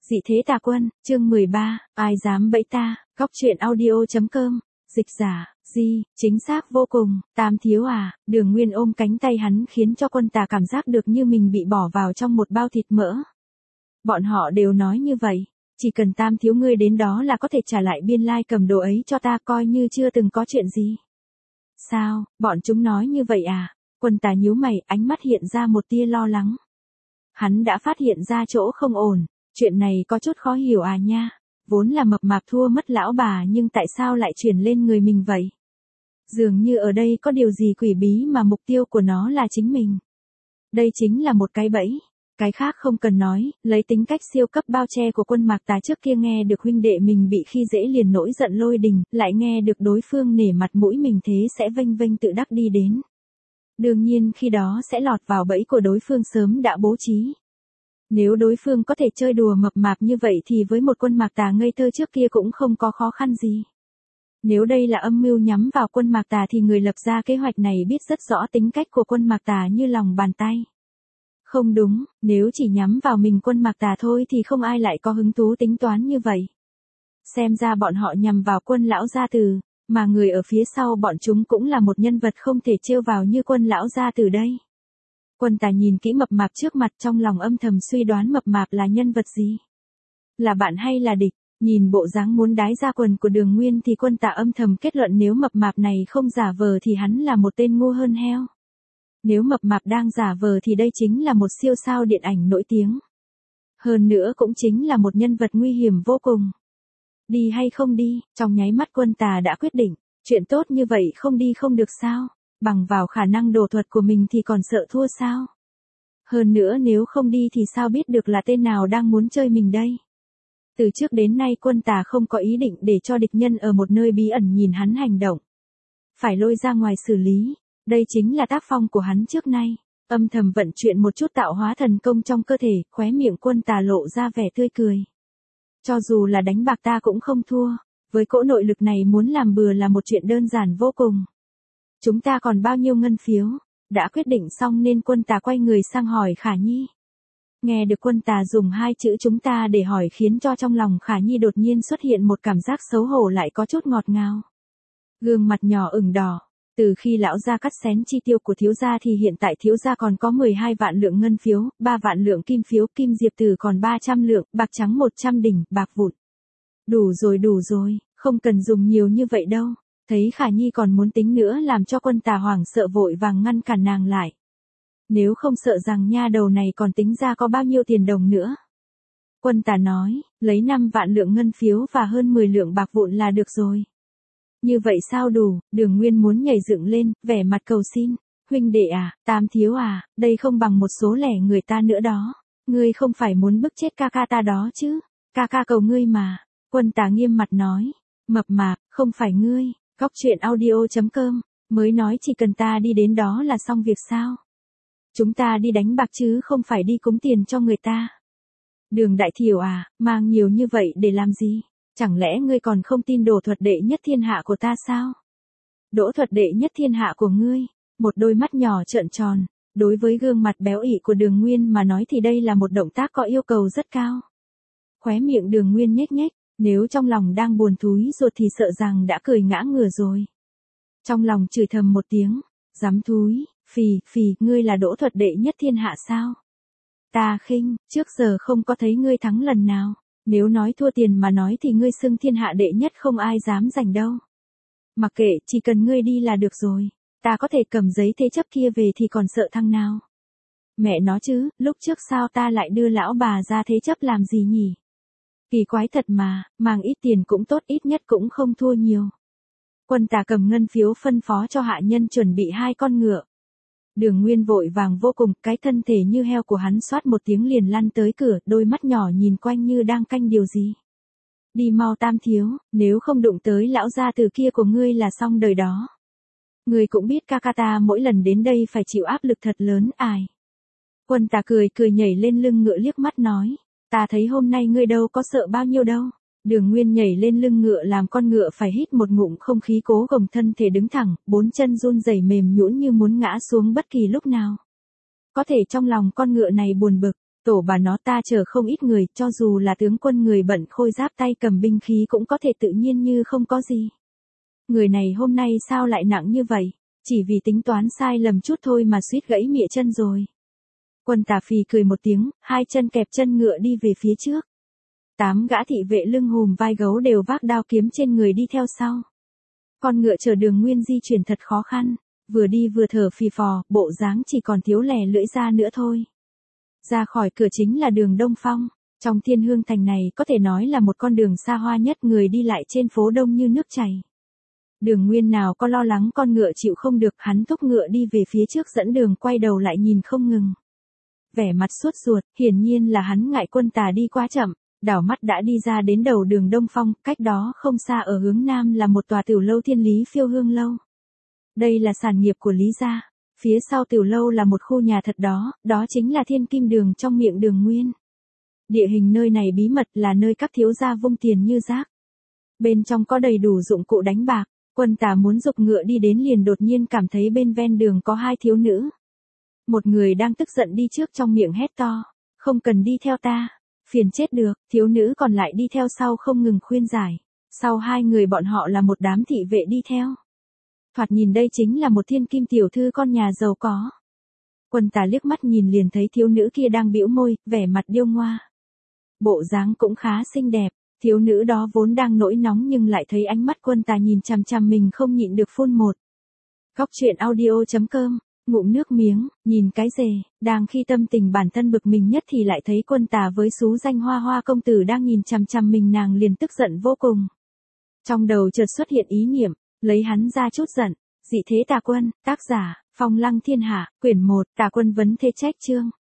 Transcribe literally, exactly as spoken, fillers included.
Dị thế tà quân, chương mười ba, ai dám bẫy ta, góc truyện audio.com, dịch giả, Di, chính xác vô cùng, Tam thiếu à, Đường Nguyên ôm cánh tay hắn khiến cho quân tà cảm giác được như mình bị bỏ vào trong một bao thịt mỡ. Bọn họ đều nói như vậy, chỉ cần Tam thiếu ngươi đến đó là có thể trả lại biên lai like cầm đồ ấy cho ta coi như chưa từng có chuyện gì. Sao, bọn chúng nói như vậy à? Quân tà nhíu mày, ánh mắt hiện ra một tia lo lắng. Hắn đã phát hiện ra chỗ không ổn. Chuyện này có chút khó hiểu à nha, vốn là mập mạp thua mất lão bà nhưng tại sao lại chuyển lên người mình vậy? Dường như ở đây có điều gì quỷ bí mà mục tiêu của nó là chính mình. Đây chính là một cái bẫy, cái khác không cần nói, lấy tính cách siêu cấp bao che của quân Mạc Tà trước kia nghe được huynh đệ mình bị khi dễ liền nổi giận lôi đình, lại nghe được đối phương nể mặt mũi mình thế sẽ vênh vênh tự đắc đi đến. Đương nhiên khi đó sẽ lọt vào bẫy của đối phương sớm đã bố trí. Nếu đối phương có thể chơi đùa mập mạp như vậy thì với một quân Mạc Tà ngây thơ trước kia cũng không có khó khăn gì. Nếu đây là âm mưu nhắm vào quân Mạc Tà thì người lập ra kế hoạch này biết rất rõ tính cách của quân Mạc Tà như lòng bàn tay. Không đúng, nếu chỉ nhắm vào mình quân Mạc Tà thôi thì không ai lại có hứng thú tính toán như vậy. Xem ra bọn họ nhằm vào quân lão gia tử, mà người ở phía sau bọn chúng cũng là một nhân vật không thể trêu vào như quân lão gia tử đây. Quân tà nhìn kỹ mập mạp trước mặt trong lòng âm thầm suy đoán mập mạp là nhân vật gì. Là bạn hay là địch, nhìn bộ dáng muốn đái ra quần của Đường Nguyên thì quân tà âm thầm kết luận nếu mập mạp này không giả vờ thì hắn là một tên ngu hơn heo. Nếu mập mạp đang giả vờ thì đây chính là một siêu sao điện ảnh nổi tiếng. Hơn nữa cũng chính là một nhân vật nguy hiểm vô cùng. Đi hay không đi, trong nháy mắt quân tà đã quyết định, chuyện tốt như vậy không đi không được sao. Bằng vào khả năng đồ thuật của mình thì còn sợ thua sao? Hơn nữa nếu không đi thì sao biết được là tên nào đang muốn chơi mình đây? Từ trước đến nay quân tà không có ý định để cho địch nhân ở một nơi bí ẩn nhìn hắn hành động. Phải lôi ra ngoài xử lý, đây chính là tác phong của hắn trước nay. Âm thầm vận chuyển một chút tạo hóa thần công trong cơ thể, khóe miệng quân tà lộ ra vẻ tươi cười. Cho dù là đánh bạc ta cũng không thua, với cỗ nội lực này muốn làm bừa là một chuyện đơn giản vô cùng. Chúng ta còn bao nhiêu ngân phiếu? Đã quyết định xong nên quân tà quay người sang hỏi Khả Nhi. Nghe được quân tà dùng hai chữ chúng ta để hỏi khiến cho trong lòng Khả Nhi đột nhiên xuất hiện một cảm giác xấu hổ lại có chút ngọt ngào. Gương mặt nhỏ ửng đỏ. Từ khi lão gia cắt xén chi tiêu của thiếu gia thì hiện tại thiếu gia còn có mười hai vạn lượng ngân phiếu, ba vạn lượng kim phiếu, kim diệp tử còn ba trăm lượng, bạc trắng một trăm đỉnh, bạc vụn. Đủ rồi đủ rồi, không cần dùng nhiều như vậy đâu. Thấy Khả Nhi còn muốn tính nữa làm cho quân tà hoảng sợ vội vàng ngăn cản nàng lại. Nếu không sợ rằng nha đầu này còn tính ra có bao nhiêu tiền đồng nữa. Quân tà nói, lấy năm vạn lượng ngân phiếu và hơn mười lượng bạc vụn là được rồi. Như vậy sao đủ, Đường Nguyên muốn nhảy dựng lên, vẻ mặt cầu xin. Huynh đệ à, Tam thiếu à, đây không bằng một số lẻ người ta nữa đó. Ngươi không phải muốn bức chết ca ca ta đó chứ. Ca ca cầu ngươi mà. Quân tà nghiêm mặt nói. Mập mạp, không phải ngươi. Góc truyện audio.com, mới nói chỉ cần ta đi đến đó là xong việc sao. Chúng ta đi đánh bạc chứ không phải đi cúng tiền cho người ta. Đường đại thiểu à, mang nhiều như vậy để làm gì? Chẳng lẽ ngươi còn không tin đồ thuật đệ nhất thiên hạ của ta sao? Đỗ thuật đệ nhất thiên hạ của ngươi, một đôi mắt nhỏ trợn tròn, đối với gương mặt béo ị của Đường Nguyên mà nói thì đây là một động tác có yêu cầu rất cao. Khóe miệng Đường Nguyên nhếch nhếch. Nếu trong lòng đang buồn thúi ruột thì sợ rằng đã cười ngã ngửa rồi. Trong lòng chửi thầm một tiếng, dám thúi, phì, phì, ngươi là đỗ thuật đệ nhất thiên hạ sao? Ta khinh, trước giờ không có thấy ngươi thắng lần nào. Nếu nói thua tiền mà nói thì ngươi xưng thiên hạ đệ nhất không ai dám giành đâu. Mặc kệ, chỉ cần ngươi đi là được rồi. Ta có thể cầm giấy thế chấp kia về thì còn sợ thằng nào. Mẹ nó chứ, lúc trước sao ta lại đưa lão bà ra thế chấp làm gì nhỉ? Kỳ quái thật mà, mang ít tiền cũng tốt ít nhất cũng không thua nhiều. Quân tà cầm ngân phiếu phân phó cho hạ nhân chuẩn bị hai con ngựa. Đường Nguyên vội vàng vô cùng, cái thân thể như heo của hắn xoát một tiếng liền lăn tới cửa, đôi mắt nhỏ nhìn quanh như đang canh điều gì. Đi mau Tam thiếu, nếu không đụng tới lão gia tử kia của ngươi là xong đời đó. Ngươi cũng biết ca ca ta mỗi lần đến đây phải chịu áp lực thật lớn, ai. Quân tà cười cười nhảy lên lưng ngựa liếc mắt nói. Ta thấy hôm nay ngươi đâu có sợ bao nhiêu đâu. Đường Nguyên nhảy lên lưng ngựa làm con ngựa phải hít một ngụm không khí cố gồng thân thể đứng thẳng, bốn chân run rẩy mềm nhũn như muốn ngã xuống bất kỳ lúc nào. Có thể trong lòng con ngựa này buồn bực, Tổ bà nó ta chờ không ít người, cho dù là tướng quân người bận khôi giáp tay cầm binh khí cũng có thể tự nhiên như không có gì. Người này hôm nay sao lại nặng như vậy, chỉ vì tính toán sai lầm chút thôi mà suýt gãy mịa chân rồi. Quân Tả phì cười một tiếng, hai chân kẹp chân ngựa đi về phía trước. Tám gã thị vệ lưng hùm vai gấu đều vác đao kiếm trên người đi theo sau. Con ngựa chờ Đường Nguyên di chuyển thật khó khăn, vừa đi vừa thở phì phò, bộ dáng chỉ còn thiếu lẻ lưỡi ra nữa thôi. Ra khỏi cửa chính là đường Đông Phong, trong Thiên Hương Thành này có thể nói là một con đường xa hoa nhất, người đi lại trên phố đông như nước chảy. Đường Nguyên nào có lo lắng con ngựa chịu không được, hắn thúc ngựa đi về phía trước dẫn đường, quay đầu lại nhìn không ngừng. Vẻ mặt sốt ruột, hiển nhiên là hắn ngại Quân Tả đi quá chậm, đảo mắt đã đi ra đến đầu đường Đông Phong, cách đó không xa ở hướng nam là một tòa tiểu lâu Thiên Lý Phiêu Hương Lâu. Đây là sản nghiệp của Lý gia, phía sau tiểu lâu là một khu nhà thật đó, đó chính là Thiên Kim Đường trong miệng Đường Nguyên. Địa hình nơi này bí mật, là nơi các thiếu gia vung tiền như rác. Bên trong có đầy đủ dụng cụ đánh bạc. Quân Tả muốn giục ngựa đi đến liền đột nhiên cảm thấy bên ven đường có hai thiếu nữ. Một người đang tức giận đi trước trong miệng hét to, không cần đi theo ta, phiền chết được, thiếu nữ còn lại đi theo sau không ngừng khuyên giải. Sau hai người bọn họ là một đám thị vệ đi theo. Thoạt nhìn đây chính là một thiên kim tiểu thư con nhà giàu có. Quân Tả liếc mắt nhìn liền thấy thiếu nữ kia đang bĩu môi, vẻ mặt điêu ngoa. Bộ dáng cũng khá xinh đẹp. Thiếu nữ đó vốn đang nổi nóng nhưng lại thấy ánh mắt Quân Tả nhìn chằm chằm mình không nhịn được phun một. Góc truyện audio chấm com, ngụm nước miếng, nhìn cái rề, đang khi tâm tình bản thân bực mình nhất thì lại thấy Quân Tả với xú danh Hoa Hoa công tử đang nhìn chằm chằm mình, nàng liền tức giận vô cùng. Trong đầu chợt xuất hiện ý niệm, lấy hắn ra chút giận. Dị thế tà quân, tác giả, Phong Lăng Thiên Hạ, quyển một, Tà quân vấn thế trách chương.